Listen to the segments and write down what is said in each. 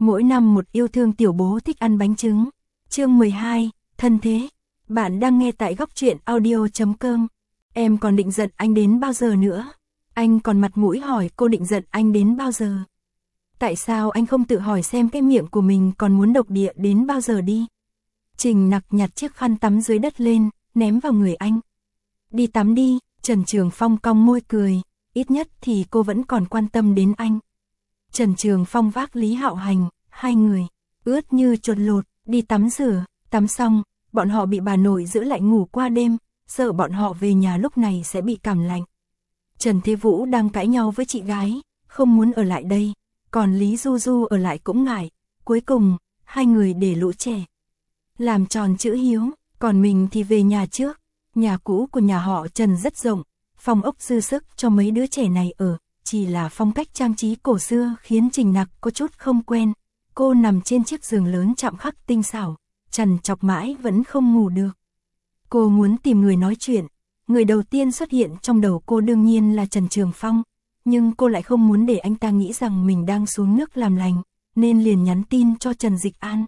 Mỗi năm một yêu thương tiểu bố thích ăn bánh trứng. Chương 12, thân thế. Bạn đang nghe tại góc truyện audio.com. Em còn định giận anh đến bao giờ nữa? Anh còn mặt mũi hỏi cô định giận anh đến bao giờ? Tại sao anh không tự hỏi xem cái miệng của mình còn muốn độc địa đến bao giờ đi? Trình Nặc nhặt chiếc khăn tắm dưới đất lên, ném vào người anh. Đi tắm đi, Trần Trường Phong cong môi cười, ít nhất thì cô vẫn còn quan tâm đến anh. Trần Trường Phong vác Lý Hạo Hành, hai người, ướt như chuột lột, đi tắm rửa, tắm xong, bọn họ bị bà nội giữ lại ngủ qua đêm, sợ bọn họ về nhà lúc này sẽ bị cảm lạnh. Trần Thế Vũ đang cãi nhau với chị gái, không muốn ở lại đây, còn Lý Du Du ở lại cũng ngại, cuối cùng, hai người để lũ trẻ làm tròn chữ hiếu, còn mình thì về nhà trước. Nhà cũ của nhà họ Trần rất rộng, phòng ốc dư sức cho mấy đứa trẻ này ở, chỉ là phong cách trang trí cổ xưa khiến Trình Nặc có chút không quen. Cô nằm trên chiếc giường lớn chạm khắc tinh xảo, trằn trọc mãi vẫn không ngủ được. Cô muốn tìm người nói chuyện, người đầu tiên xuất hiện trong đầu cô đương nhiên là Trần Trường Phong, nhưng cô lại không muốn để anh ta nghĩ rằng mình đang xuống nước làm lành, nên liền nhắn tin cho Trần Dịch An.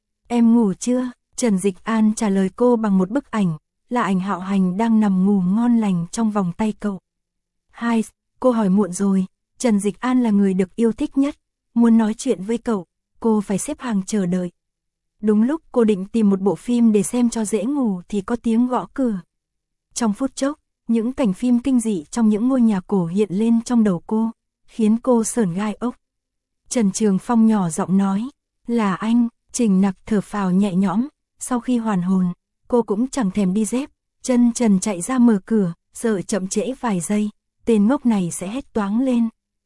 Em ngủ chưa? Trần Dịch An trả lời cô bằng một bức ảnh, là ảnh Hạo Hành đang nằm ngủ ngon lành trong vòng tay cậu. Hai, cô hỏi muộn rồi, Trần Dịch An là người được yêu thích nhất, muốn nói chuyện với cậu, cô phải xếp hàng chờ đợi. Đúng lúc cô định tìm một bộ phim để xem cho dễ ngủ thì có tiếng gõ cửa. Trong phút chốc, những cảnh phim kinh dị trong những ngôi nhà cổ hiện lên trong đầu cô, khiến cô sởn gai ốc. Trần Trường Phong nhỏ giọng nói, là anh. Trình Nặc thở phào nhẹ nhõm, sau khi hoàn hồn, cô cũng chẳng thèm đi dép, chân trần chạy ra mở cửa, sợ chậm trễ vài giây, tên ngốc này sẽ hét toáng lên.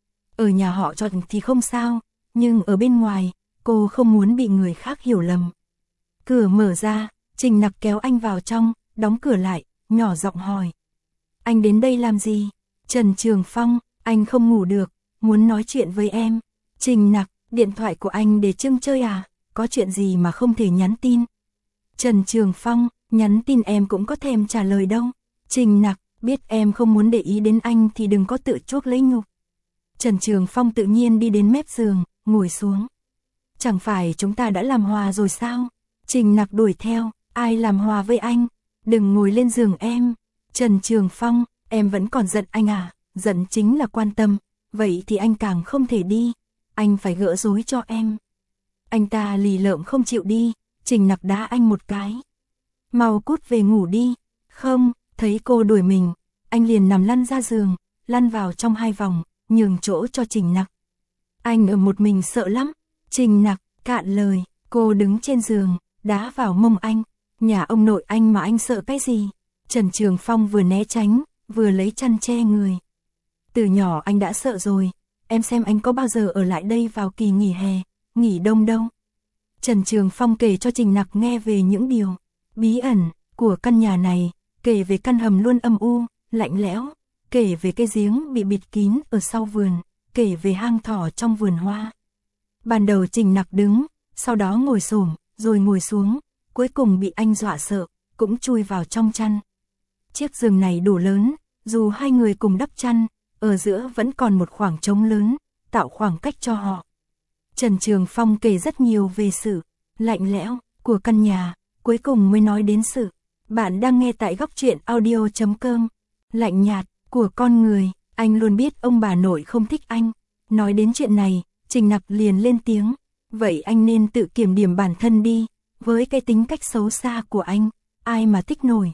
Ở nhà họ Trần thì không sao, nhưng ở bên ngoài, cô không muốn bị người khác hiểu lầm. Cửa mở ra, Trình Nặc kéo anh vào trong, đóng cửa lại, nhỏ giọng hỏi. Anh đến đây làm gì? Trần Trường Phong, anh không ngủ được, muốn nói chuyện với em. Trình Nặc, điện thoại của anh để trưng chơi à? Có chuyện gì mà không thể nhắn tin? Trần Trường Phong, nhắn tin em cũng có thèm trả lời đâu. Trình Nặc, biết em không muốn để ý đến anh thì đừng có tự chuốc lấy nhục. Trần Trường Phong tự nhiên đi đến mép giường, ngồi xuống. Chẳng phải chúng ta đã làm hòa rồi sao? Trình Nặc đuổi theo, ai làm hòa với anh? Đừng ngồi lên giường em. Trần Trường Phong, em vẫn còn giận anh à? Giận chính là quan tâm, vậy thì anh càng không thể đi. Anh phải gỡ rối cho em. Anh ta lì lợm không chịu đi, Trình Nặc đá anh một cái. Mau cút về ngủ đi. Không, thấy cô đuổi mình, anh liền nằm lăn ra giường, lăn vào trong hai vòng, nhường chỗ cho Trình Nặc. Anh ở một mình sợ lắm. Trình Nặc, cạn lời, cô đứng trên giường, đá vào mông anh. Nhà ông nội anh mà anh sợ cái gì? Trần Trường Phong vừa né tránh, vừa lấy chăn che người. Từ nhỏ anh đã sợ rồi, em xem anh có bao giờ ở lại đây vào kỳ nghỉ hè, nghỉ đông đâu. Trần Trường Phong kể cho Trình Nặc nghe về những điều bí ẩn của căn nhà này, kể về căn hầm luôn âm u, lạnh lẽo, kể về cái giếng bị bịt kín ở sau vườn, kể về hang thỏ trong vườn hoa. Ban đầu Trình Nặc đứng, sau đó ngồi xổm, rồi ngồi xuống, cuối cùng bị anh dọa sợ, cũng chui vào trong chăn. Chiếc giường này đủ lớn, dù hai người cùng đắp chăn, ở giữa vẫn còn một khoảng trống lớn, tạo khoảng cách cho họ. Trần Trường Phong kể rất nhiều về sự lạnh lẽo của căn nhà, cuối cùng mới nói đến sự bạn đang nghe tại góc truyện audio.com. Lạnh nhạt của con người, anh luôn biết ông bà nội không thích anh. Nói đến chuyện này, Trình Nặc liền lên tiếng, vậy anh nên tự kiểm điểm bản thân đi, với cái tính cách xấu xa của anh, ai mà thích nổi.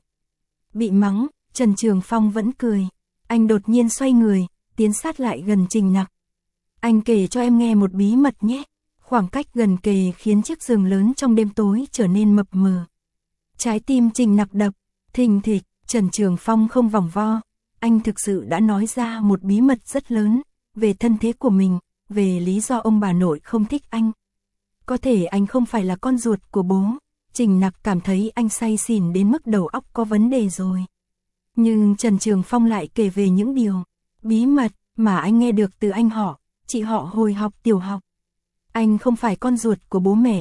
Bị mắng, Trần Trường Phong vẫn cười, anh đột nhiên xoay người, tiến sát lại gần Trình Nặc. Anh kể cho em nghe một bí mật nhé. Khoảng cách gần kề khiến chiếc giường lớn trong đêm tối trở nên mập mờ. Trái tim Trình Nặc đập thình thịch. Trần Trường Phong không vòng vo, anh thực sự đã nói ra một bí mật rất lớn về thân thế của mình, về lý do ông bà nội không thích anh. Có thể anh không phải là con ruột của bố. Trình Nặc cảm thấy anh say xỉn đến mức đầu óc có vấn đề rồi. Nhưng Trần Trường Phong lại kể về những điều bí mật mà anh nghe được từ anh họ, chị họ hồi học tiểu học. Anh không phải con ruột của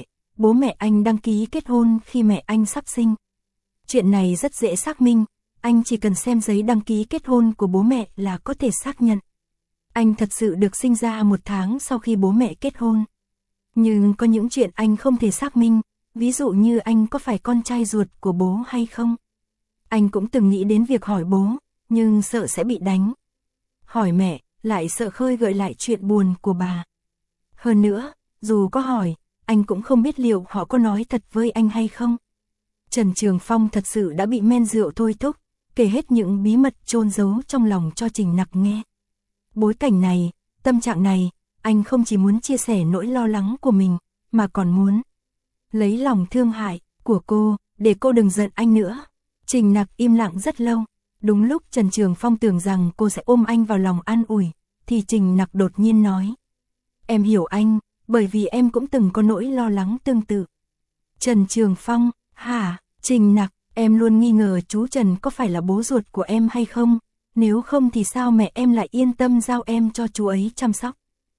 bố mẹ anh đăng ký kết hôn khi mẹ anh sắp sinh. Chuyện này rất dễ xác minh, anh chỉ cần xem giấy đăng ký kết hôn của bố mẹ là có thể xác nhận. Anh thật sự được sinh ra 1 tháng sau khi bố mẹ kết hôn. Nhưng có những chuyện anh không thể xác minh, ví dụ như anh có phải con trai ruột của bố hay không. Anh cũng từng nghĩ đến việc hỏi bố, nhưng sợ sẽ bị đánh. Hỏi mẹ, lại sợ khơi gợi lại chuyện buồn của bà. Hơn nữa, dù có hỏi, anh cũng không biết liệu họ có nói thật với anh hay không. Trần Trường Phong thật sự đã bị men rượu thôi thúc, kể hết những bí mật chôn giấu trong lòng cho Trình Nặc nghe. Bối cảnh này, tâm trạng này, anh không chỉ muốn chia sẻ nỗi lo lắng của mình, mà còn muốn lấy lòng thương hại của cô, để cô đừng giận anh nữa. Trình Nặc im lặng rất lâu, đúng lúc Trần Trường Phong tưởng rằng cô sẽ ôm anh vào lòng an ủi, thì Trình Nặc đột nhiên nói. Em hiểu anh, bởi vì em cũng từng có nỗi lo lắng tương tự. Trần Trường Phong, hả, Trình Nặc, em luôn nghi ngờ chú Trần có phải là bố ruột của em hay không, nếu không thì sao mẹ em lại yên tâm giao em cho chú ấy chăm sóc.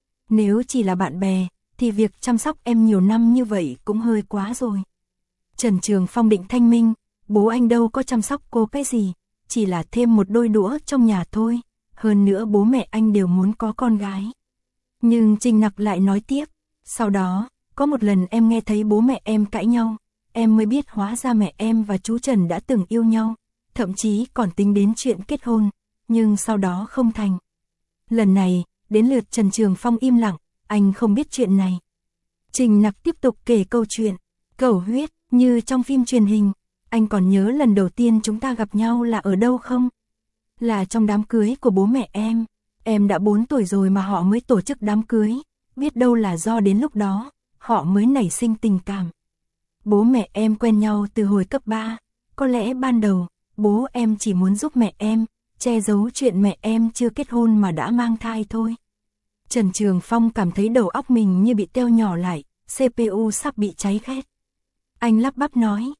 Nếu chỉ là bạn bè, thì việc chăm sóc em nhiều năm như vậy cũng hơi quá rồi. Trần Trường Phong định thanh minh, bố anh đâu có chăm sóc cô cái gì, chỉ là thêm một đôi đũa trong nhà thôi, hơn nữa bố mẹ anh đều muốn có con gái. Nhưng Trình Nặc lại nói tiếp, sau đó, có một lần em nghe thấy bố mẹ em cãi nhau, em mới biết hóa ra mẹ em và chú Trần đã từng yêu nhau, thậm chí còn tính đến chuyện kết hôn, nhưng sau đó không thành. Lần này, đến lượt Trần Trường Phong im lặng, anh không biết chuyện này. Trình Nặc tiếp tục kể câu chuyện, cầu huyết, như trong phim truyền hình. Anh còn nhớ lần đầu tiên chúng ta gặp nhau là ở đâu không? Là trong đám cưới của bố mẹ em đã 4 tuổi rồi mà họ mới tổ chức đám cưới, biết đâu là do đến lúc đó, họ mới nảy sinh tình cảm. Bố mẹ em quen nhau từ hồi cấp 3, có lẽ ban đầu, bố em chỉ muốn giúp mẹ em, che giấu chuyện mẹ em chưa kết hôn mà đã mang thai thôi. Trần Trường Phong cảm thấy đầu óc mình như bị teo nhỏ lại, CPU sắp bị cháy khét. Anh lắp bắp nói,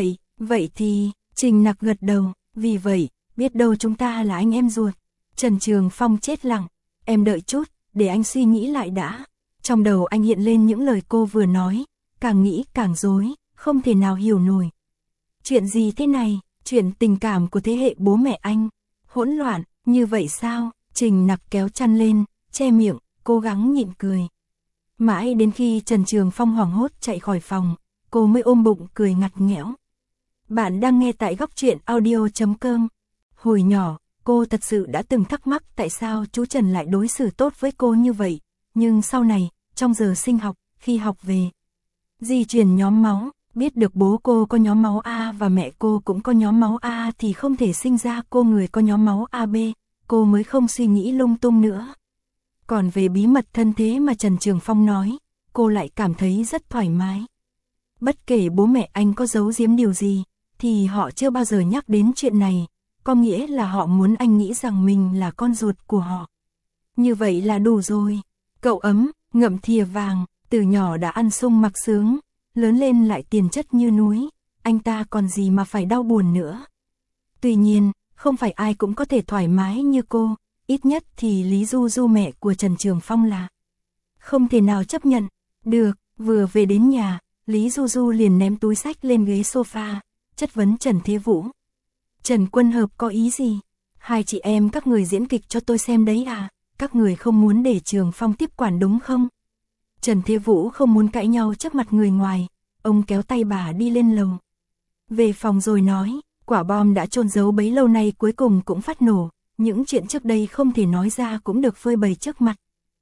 vậy thì, Trình Nặc gật đầu, vì vậy, biết đâu chúng ta là anh em ruột. Trần Trường Phong chết lặng, em đợi chút, để anh suy nghĩ lại đã. Trong đầu anh hiện lên những lời cô vừa nói, càng nghĩ càng rối, không thể nào hiểu nổi. Chuyện gì thế này, chuyện tình cảm của thế hệ bố mẹ anh, hỗn loạn, như vậy sao? Trình Nặc kéo chăn lên, che miệng, cố gắng nhịn cười. Mãi đến khi Trần Trường Phong hoảng hốt chạy khỏi phòng, cô mới ôm bụng cười ngặt nghẽo. Bạn đang nghe tại góc truyện audio.com. Hồi nhỏ, cô thật sự đã từng thắc mắc tại sao chú Trần lại đối xử tốt với cô như vậy, nhưng sau này, trong giờ sinh học, khi học về di truyền nhóm máu, biết được bố cô có nhóm máu A và mẹ cô cũng có nhóm máu A thì không thể sinh ra cô người có nhóm máu AB, cô mới không suy nghĩ lung tung nữa. Còn về bí mật thân thế mà Trần Trường Phong nói, cô lại cảm thấy rất thoải mái. Bất kể bố mẹ anh có giấu giếm điều gì, thì họ chưa bao giờ nhắc đến chuyện này, có nghĩa là họ muốn anh nghĩ rằng mình là con ruột của họ. Như vậy là đủ rồi. Cậu ấm, ngậm thìa vàng, từ nhỏ đã ăn sung mặc sướng, lớn lên lại tiền chất như núi, anh ta còn gì mà phải đau buồn nữa. Tuy nhiên, không phải ai cũng có thể thoải mái như cô, ít nhất thì Lý Du Du mẹ của Trần Trường Phong là không thể nào chấp nhận. Được, vừa về đến nhà, Lý Du Du liền ném túi sách lên ghế sofa, chất vấn Trần Thế Vũ. Trần Quân Hợp có ý gì? Hai chị em các người diễn kịch cho tôi xem đấy à? Các người không muốn để Trường Phong tiếp quản đúng không? Trần Thế Vũ không muốn cãi nhau trước mặt người ngoài, ông kéo tay bà đi lên lầu. Về phòng rồi nói, quả bom đã chôn giấu bấy lâu nay cuối cùng cũng phát nổ, những chuyện trước đây không thể nói ra cũng được phơi bày trước mặt.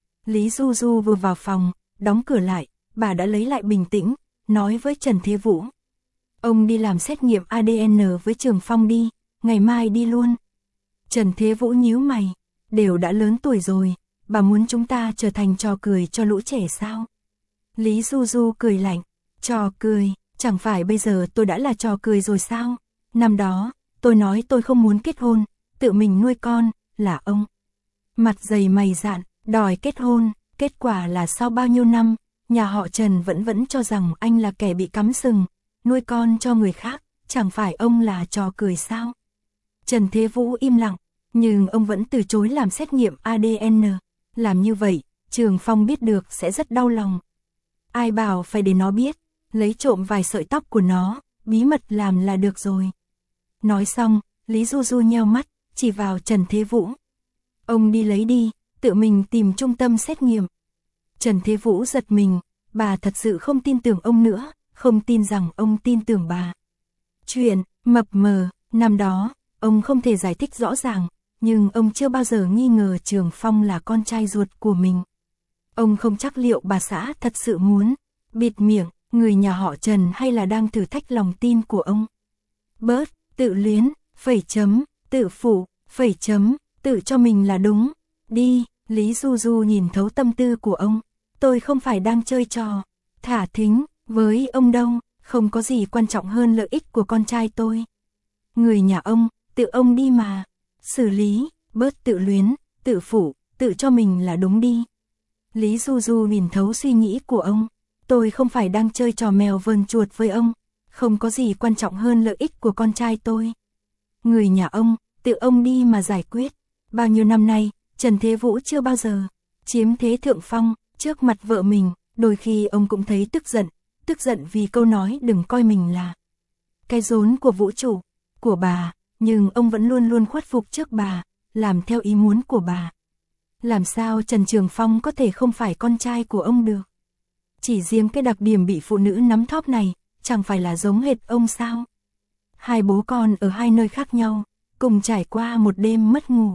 Lý Du Du vừa vào phòng, đóng cửa lại, bà đã lấy lại bình tĩnh, nói với Trần Thế Vũ. Ông đi làm xét nghiệm ADN với Trường Phong đi, ngày mai đi luôn. Trần Thế Vũ nhíu mày, đều đã lớn tuổi rồi, bà muốn chúng ta trở thành trò cười cho lũ trẻ sao? Lý Du Du cười lạnh, trò cười, chẳng phải bây giờ tôi đã là trò cười rồi sao? Năm đó, tôi nói tôi không muốn kết hôn, tự mình nuôi con, là ông. Mặt dày mày dạn, đòi kết hôn, kết quả là sau bao nhiêu năm, nhà họ Trần vẫn cho rằng anh là kẻ bị cắm sừng, nuôi con cho người khác, chẳng phải ông là trò cười sao? Trần Thế Vũ im lặng, nhưng ông vẫn từ chối làm xét nghiệm ADN. Làm như vậy, Trường Phong biết được sẽ rất đau lòng. Ai bảo phải để nó biết, lấy trộm vài sợi tóc của nó, bí mật làm là được rồi. Nói xong, Lý Du Du nheo mắt, chỉ vào Trần Thế Vũ. Ông đi lấy đi, tự mình tìm trung tâm xét nghiệm. Trần Thế Vũ giật mình, bà thật sự không tin tưởng ông nữa, không tin rằng ông tin tưởng bà. Chuyện mập mờ, năm đó, ông không thể giải thích rõ ràng, nhưng ông chưa bao giờ nghi ngờ Trường Phong là con trai ruột của mình. Ông không chắc liệu bà xã thật sự muốn bịt miệng người nhà họ Trần hay là đang thử thách lòng tin của ông. Bớt tự luyến, phẩy chấm, tự phụ, phẩy chấm, tự cho mình là đúng. Đi, Lý Du Du nhìn thấu tâm tư của ông. Tôi không phải đang chơi trò thả thính với ông đâu, không có gì quan trọng hơn lợi ích của con trai tôi. Người nhà ông, tự ông đi mà. Xử lý, bớt tự luyến, tự phụ, tự cho mình là đúng đi. Lý Du Du nhìn thấu suy nghĩ của ông. Tôi không phải đang chơi trò mèo vờn chuột với ông. Không có gì quan trọng hơn lợi ích của con trai tôi. Người nhà ông, tự ông đi mà giải quyết. Bao nhiêu năm nay, Trần Thế Vũ chưa bao giờ chiếm thế thượng phong trước mặt vợ mình. Đôi khi ông cũng thấy tức giận vì câu nói đừng coi mình là cái rốn của vũ trụ, của bà, nhưng ông vẫn luôn luôn khuất phục trước bà, làm theo ý muốn của bà. Làm sao Trần Trường Phong có thể không phải con trai của ông được? Chỉ riêng cái đặc điểm bị phụ nữ nắm thóp này, chẳng phải là giống hệt ông sao? Hai bố con ở hai nơi khác nhau, cùng trải qua một đêm mất ngủ.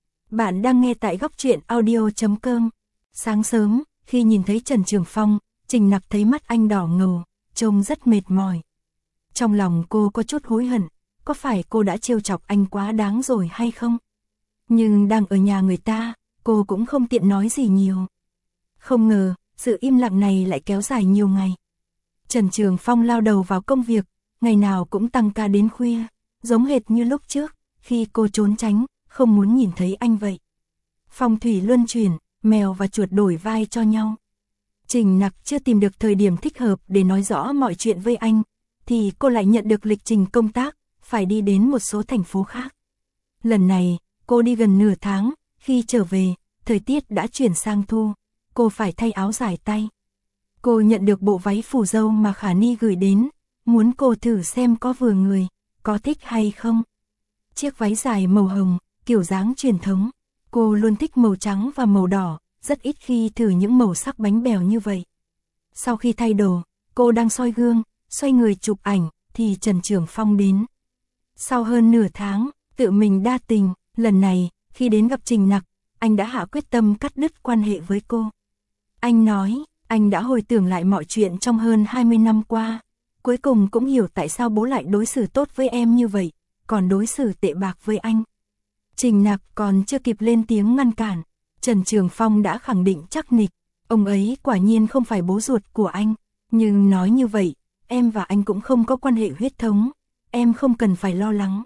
Bạn đang nghe tại góc truyện audio.com. Sáng sớm, khi nhìn thấy Trần Trường Phong, Trình Nặc thấy mắt anh đỏ ngầu, trông rất mệt mỏi. Trong lòng cô có chút hối hận, có phải cô đã trêu chọc anh quá đáng rồi hay không? Nhưng đang ở nhà người ta, cô cũng không tiện nói gì nhiều. Không ngờ, sự im lặng này lại kéo dài nhiều ngày. Trần Trường Phong lao đầu vào công việc, ngày nào cũng tăng ca đến khuya, giống hệt như lúc trước, khi cô trốn tránh, không muốn nhìn thấy anh vậy. Phong thủy luân chuyển, mèo và chuột đổi vai cho nhau. Trình Nặc chưa tìm được thời điểm thích hợp để nói rõ mọi chuyện với anh, thì cô lại nhận được lịch trình công tác, phải đi đến một số thành phố khác. Lần này, cô đi gần nửa tháng, khi trở về, thời tiết đã chuyển sang thu, cô phải thay áo dài tay. Cô nhận được bộ váy phủ dâu mà Khả Ni gửi đến, muốn cô thử xem có vừa người, có thích hay không. Chiếc váy dài màu hồng, kiểu dáng truyền thống, cô luôn thích màu trắng và màu đỏ, rất ít khi thử những màu sắc bánh bèo như vậy. Sau khi thay đồ, cô đang soi gương, xoay người chụp ảnh, thì Trần Trường Phong đến. Sau hơn nửa tháng, tự mình đa tình, lần này, khi đến gặp Trình Nặc, anh đã hạ quyết tâm cắt đứt quan hệ với cô. Anh nói, anh đã hồi tưởng lại mọi chuyện trong hơn 20 năm qua, cuối cùng cũng hiểu tại sao bố lại đối xử tốt với em như vậy, còn đối xử tệ bạc với anh. Trình Nặc còn chưa kịp lên tiếng ngăn cản, Trần Trường Phong đã khẳng định chắc nịch, ông ấy quả nhiên không phải bố ruột của anh, nhưng nói như vậy, em và anh cũng không có quan hệ huyết thống, em không cần phải lo lắng.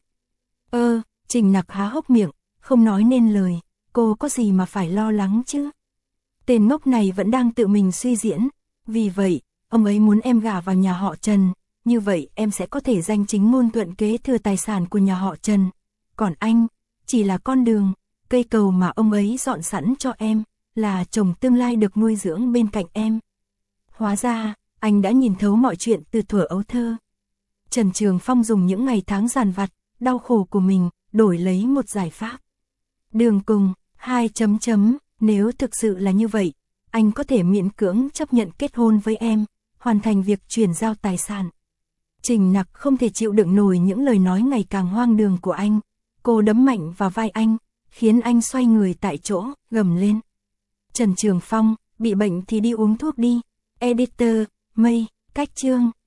Trình Nặc há hốc miệng, không nói nên lời, cô có gì mà phải lo lắng chứ? Tên ngốc này vẫn đang tự mình suy diễn, vì vậy, ông ấy muốn em gả vào nhà họ Trần, như vậy em sẽ có thể danh chính ngôn thuận kế thừa tài sản của nhà họ Trần. Còn anh, chỉ là con đường, cây cầu mà ông ấy dọn sẵn cho em, là chồng tương lai được nuôi dưỡng bên cạnh em. Hóa ra, anh đã nhìn thấu mọi chuyện từ thuở ấu thơ. Trần Trường Phong dùng những ngày tháng dằn vặt, đau khổ của mình, đổi lấy một giải pháp. Đường cùng, 2 chấm chấm, nếu thực sự là như vậy, anh có thể miễn cưỡng chấp nhận kết hôn với em, hoàn thành việc chuyển giao tài sản. Trình Nặc không thể chịu đựng nổi những lời nói ngày càng hoang đường của anh. Cô đấm mạnh vào vai anh, khiến anh xoay người tại chỗ, gầm lên. Trần Trường Phong, bị bệnh thì đi uống thuốc đi. Editor, Mây, cách chương.